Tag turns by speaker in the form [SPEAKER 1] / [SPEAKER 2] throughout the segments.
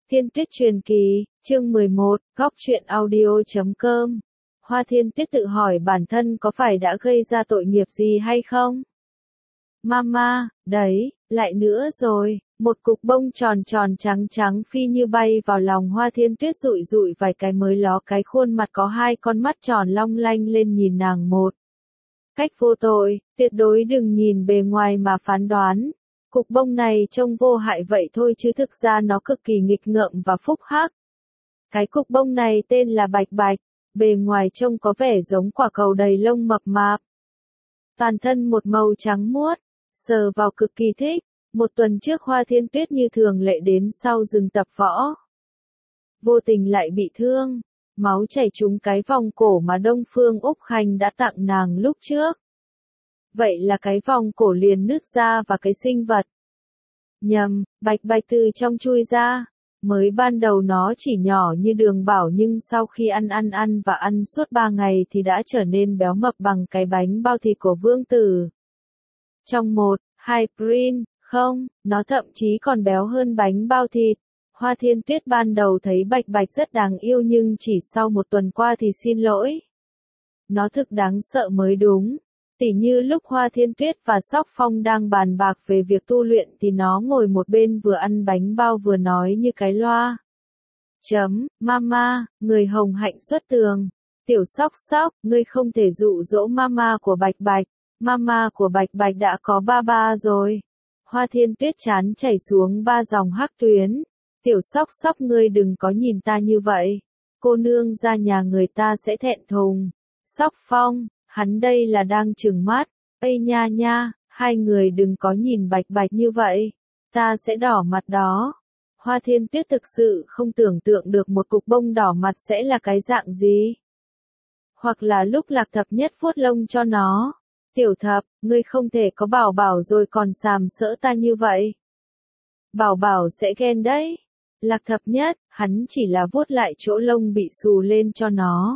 [SPEAKER 1] Thiên Tuyết truyền kỳ, chương 11, góc truyện audio.com. Hoa Thiên Tuyết tự hỏi bản thân có phải đã gây ra tội nghiệp gì hay không? Mama, đấy, lại nữa rồi, một cục bông tròn tròn trắng trắng phi như bay vào lòng Hoa Thiên Tuyết rụi rụi vài cái mới ló cái khuôn mặt có hai con mắt tròn long lanh lên nhìn nàng một cách vô tội, tuyệt đối đừng nhìn bề ngoài mà phán đoán. Cục bông này trông vô hại vậy thôi chứ thực ra nó cực kỳ nghịch ngợm và phúc hắc. Cái cục bông này tên là Bạch Bạch, bề ngoài trông có vẻ giống quả cầu đầy lông mập mạp. Toàn thân một màu trắng muốt, sờ vào cực kỳ thích. Một tuần trước Hoa Thiên Tuyết như thường lệ đến sau rừng tập võ. Vô tình lại bị thương, máu chảy trúng cái vòng cổ mà Đông Phương Úc Khanh đã tặng nàng lúc trước. Vậy là cái vòng cổ liền nứt ra và cái sinh vật. Nhầm, Bạch Bạch từ trong chui ra. Mới ban đầu nó chỉ nhỏ như đường bảo nhưng sau khi ăn và ăn suốt 3 ngày thì đã trở nên béo mập bằng cái bánh bao thịt của vương tử. Trong 1-2 print, không, nó thậm chí còn béo hơn bánh bao thịt. Hoa Thiên Tuyết ban đầu thấy Bạch Bạch rất đáng yêu nhưng chỉ sau một tuần qua thì xin lỗi. Nó thực đáng sợ mới đúng. Tỉ như lúc Hoa Thiên Tuyết và Sóc Phong đang bàn bạc về việc tu luyện thì nó ngồi một bên vừa ăn bánh bao vừa nói như cái loa. Mama, người hồng hạnh xuất tường. Tiểu Sóc Sóc, ngươi không thể dụ dỗ mama của Bạch Bạch. Mama của Bạch Bạch đã có ba rồi. Hoa Thiên Tuyết chán chảy xuống 3 dòng hắc tuyến. Tiểu Sóc Sóc ngươi đừng có nhìn ta như vậy. Cô nương ra nhà người ta sẽ thẹn thùng. Sóc Phong. Hắn đây là đang trừng mắt, ây nha nha, hai người đừng có nhìn Bạch Bạch như vậy, ta sẽ đỏ mặt đó. Hoa Thiên Tuyết thực sự không tưởng tượng được một cục bông đỏ mặt sẽ là cái dạng gì. Hoặc là lúc Lạc Thập Nhất vuốt lông cho nó, Tiểu Thập, ngươi không thể có Bảo Bảo rồi còn sàm sỡ ta như vậy. Bảo Bảo sẽ ghen đấy. Lạc Thập Nhất, hắn chỉ là vuốt lại chỗ lông bị xù lên cho nó.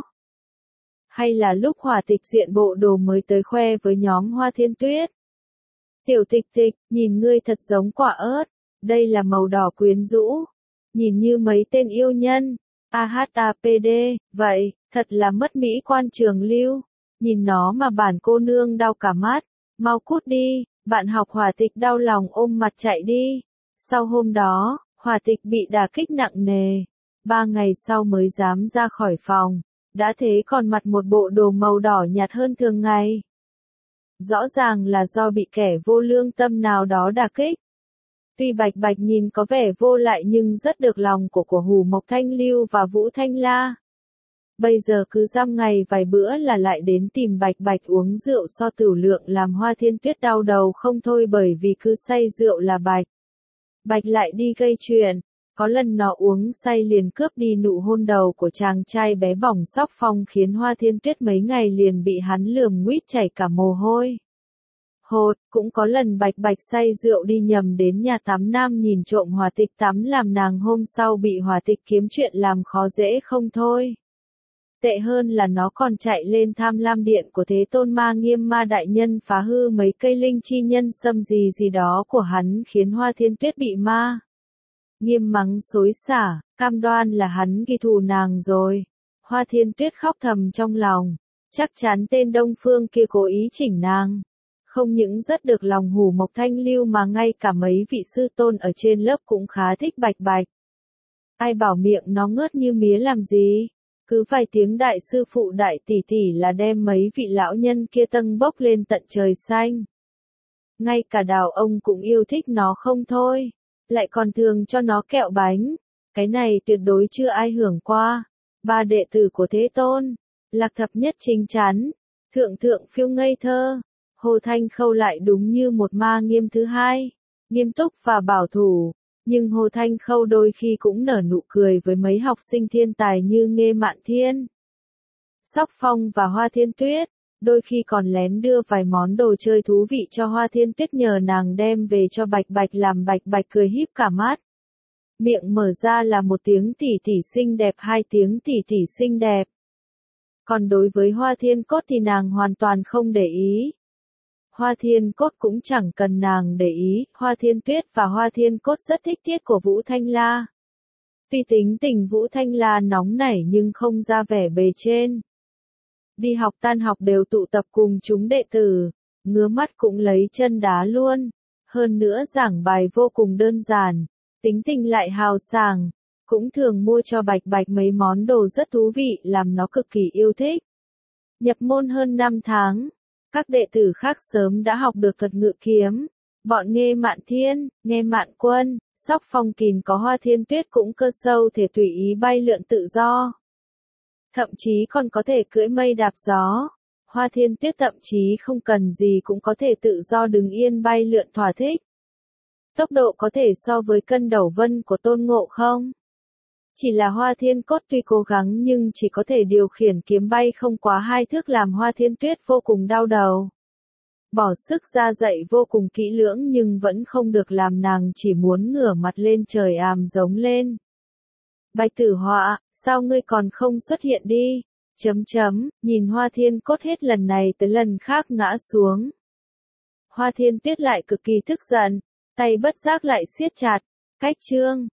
[SPEAKER 1] Hay là lúc Hỏa Tịch diện bộ đồ mới tới khoe với nhóm Hoa Thiên Tuyết. Tiểu Tịch Tịch, nhìn ngươi thật giống quả ớt, đây là màu đỏ quyến rũ, nhìn như mấy tên yêu nhân, AHAPD, vậy, thật là mất mỹ quan trường lưu, nhìn nó mà bản cô nương đau cả mắt, mau cút đi, bạn học Hỏa Tịch đau lòng ôm mặt chạy đi. Sau hôm đó, Hỏa Tịch bị đả kích nặng nề, 3 ngày sau mới dám ra khỏi phòng. Đã thế còn mặc một bộ đồ màu đỏ nhạt hơn thường ngày. Rõ ràng là do bị kẻ vô lương tâm nào đó đả kích. Tuy Bạch Bạch nhìn có vẻ vô lại nhưng rất được lòng của Hù Mộc Thanh Lưu và Vũ Thanh La. Bây giờ cứ dăm ngày vài bữa là lại đến tìm Bạch Bạch uống rượu so tửu lượng làm Hoa Thiên Tuyết đau đầu không thôi bởi vì cứ say rượu là Bạch lại đi gây chuyện. Có lần nó uống say liền cướp đi nụ hôn đầu của chàng trai bé bỏng Sóc Phong khiến Hoa Thiên Tuyết mấy ngày liền bị hắn lườm nguýt chảy cả mồ hôi. Cũng có lần Bạch Bạch say rượu đi nhầm đến nhà tắm nam nhìn trộm Hỏa Tịch tắm làm nàng hôm sau bị Hỏa Tịch kiếm chuyện làm khó dễ không thôi. Tệ hơn là nó còn chạy lên Tham Lam Điện của Thế Tôn Ma Nghiêm Ma Đại Nhân phá hư mấy cây linh chi nhân sâm gì đó của hắn khiến Hoa Thiên Tuyết bị Ma Nghiêm mắng xối xả, cam đoan là hắn ghi thù nàng rồi. Hoa Thiên Tuyết khóc thầm trong lòng, chắc chắn tên Đông Phương kia cố ý chỉnh nàng. Không những rất được lòng Hù Mộc Thanh Lưu mà ngay cả mấy vị sư tôn ở trên lớp cũng khá thích Bạch Bạch. Ai bảo miệng nó ngớt như mía làm gì, cứ vài tiếng đại sư phụ đại tỷ tỷ là đem mấy vị lão nhân kia tâng bốc lên tận trời xanh. Ngay cả Đào ông cũng yêu thích nó không thôi. Lại còn thường cho nó kẹo bánh. Cái này tuyệt đối chưa ai hưởng qua. 3 đệ tử của Thế Tôn. Lạc Thập Nhất chính chắn. Thượng phiêu ngây thơ. Hồ Thanh Khâu lại đúng như một Ma Nghiêm thứ hai. Nghiêm túc và bảo thủ. Nhưng Hồ Thanh Khâu đôi khi cũng nở nụ cười với mấy học sinh thiên tài như Nghê Mạn Thiên, Sóc Phong và Hoa Thiên Tuyết. Đôi khi còn lén đưa vài món đồ chơi thú vị cho Hoa Thiên Tuyết nhờ nàng đem về cho Bạch Bạch làm Bạch Bạch cười híp cả mắt. Miệng mở ra là một tiếng tỷ tỷ xinh đẹp 2 tiếng tỷ tỷ xinh đẹp. Còn đối với Hoa Thiên Cốt thì nàng hoàn toàn không để ý. Hoa Thiên Cốt cũng chẳng cần nàng để ý, Hoa Thiên Tuyết và Hoa Thiên Cốt rất thích tiết của Vũ Thanh La. Tuy tính tình Vũ Thanh La nóng nảy nhưng không ra vẻ bề trên. Đi học tan học đều tụ tập cùng chúng đệ tử, ngứa mắt cũng lấy chân đá luôn. Hơn nữa giảng bài vô cùng đơn giản, tính tình lại hào sảng, cũng thường mua cho Bạch Bạch mấy món đồ rất thú vị làm nó cực kỳ yêu thích. Nhập môn hơn 5 tháng, các đệ tử khác sớm đã học được thuật ngự kiếm. Bọn Nghê Mạn Thiên, Nghê Mạn Quân, Sóc Phong Kình có Hoa Thiên Tuyết cũng cơ sâu thể tùy ý bay lượn tự do. Thậm chí còn có thể cưỡi mây đạp gió. Hoa Thiên Tuyết thậm chí không cần gì cũng có thể tự do đứng yên bay lượn thỏa thích. Tốc độ có thể so với cân đầu vân của Tôn Ngộ không? Chỉ là Hoa Thiên Cốt tuy cố gắng nhưng chỉ có thể điều khiển kiếm bay không quá 2 thước làm Hoa Thiên Tuyết vô cùng đau đầu. Bỏ sức ra dạy vô cùng kỹ lưỡng nhưng vẫn không được làm nàng chỉ muốn ngửa mặt lên trời giống lên. Bạch Tử Họa, sao ngươi còn không xuất hiện đi? Nhìn Hoa Thiên Cốt hết lần này tới lần khác ngã xuống. Hoa Thiên Tuyết lại cực kỳ tức giận, tay bất giác lại siết chặt, cách chương.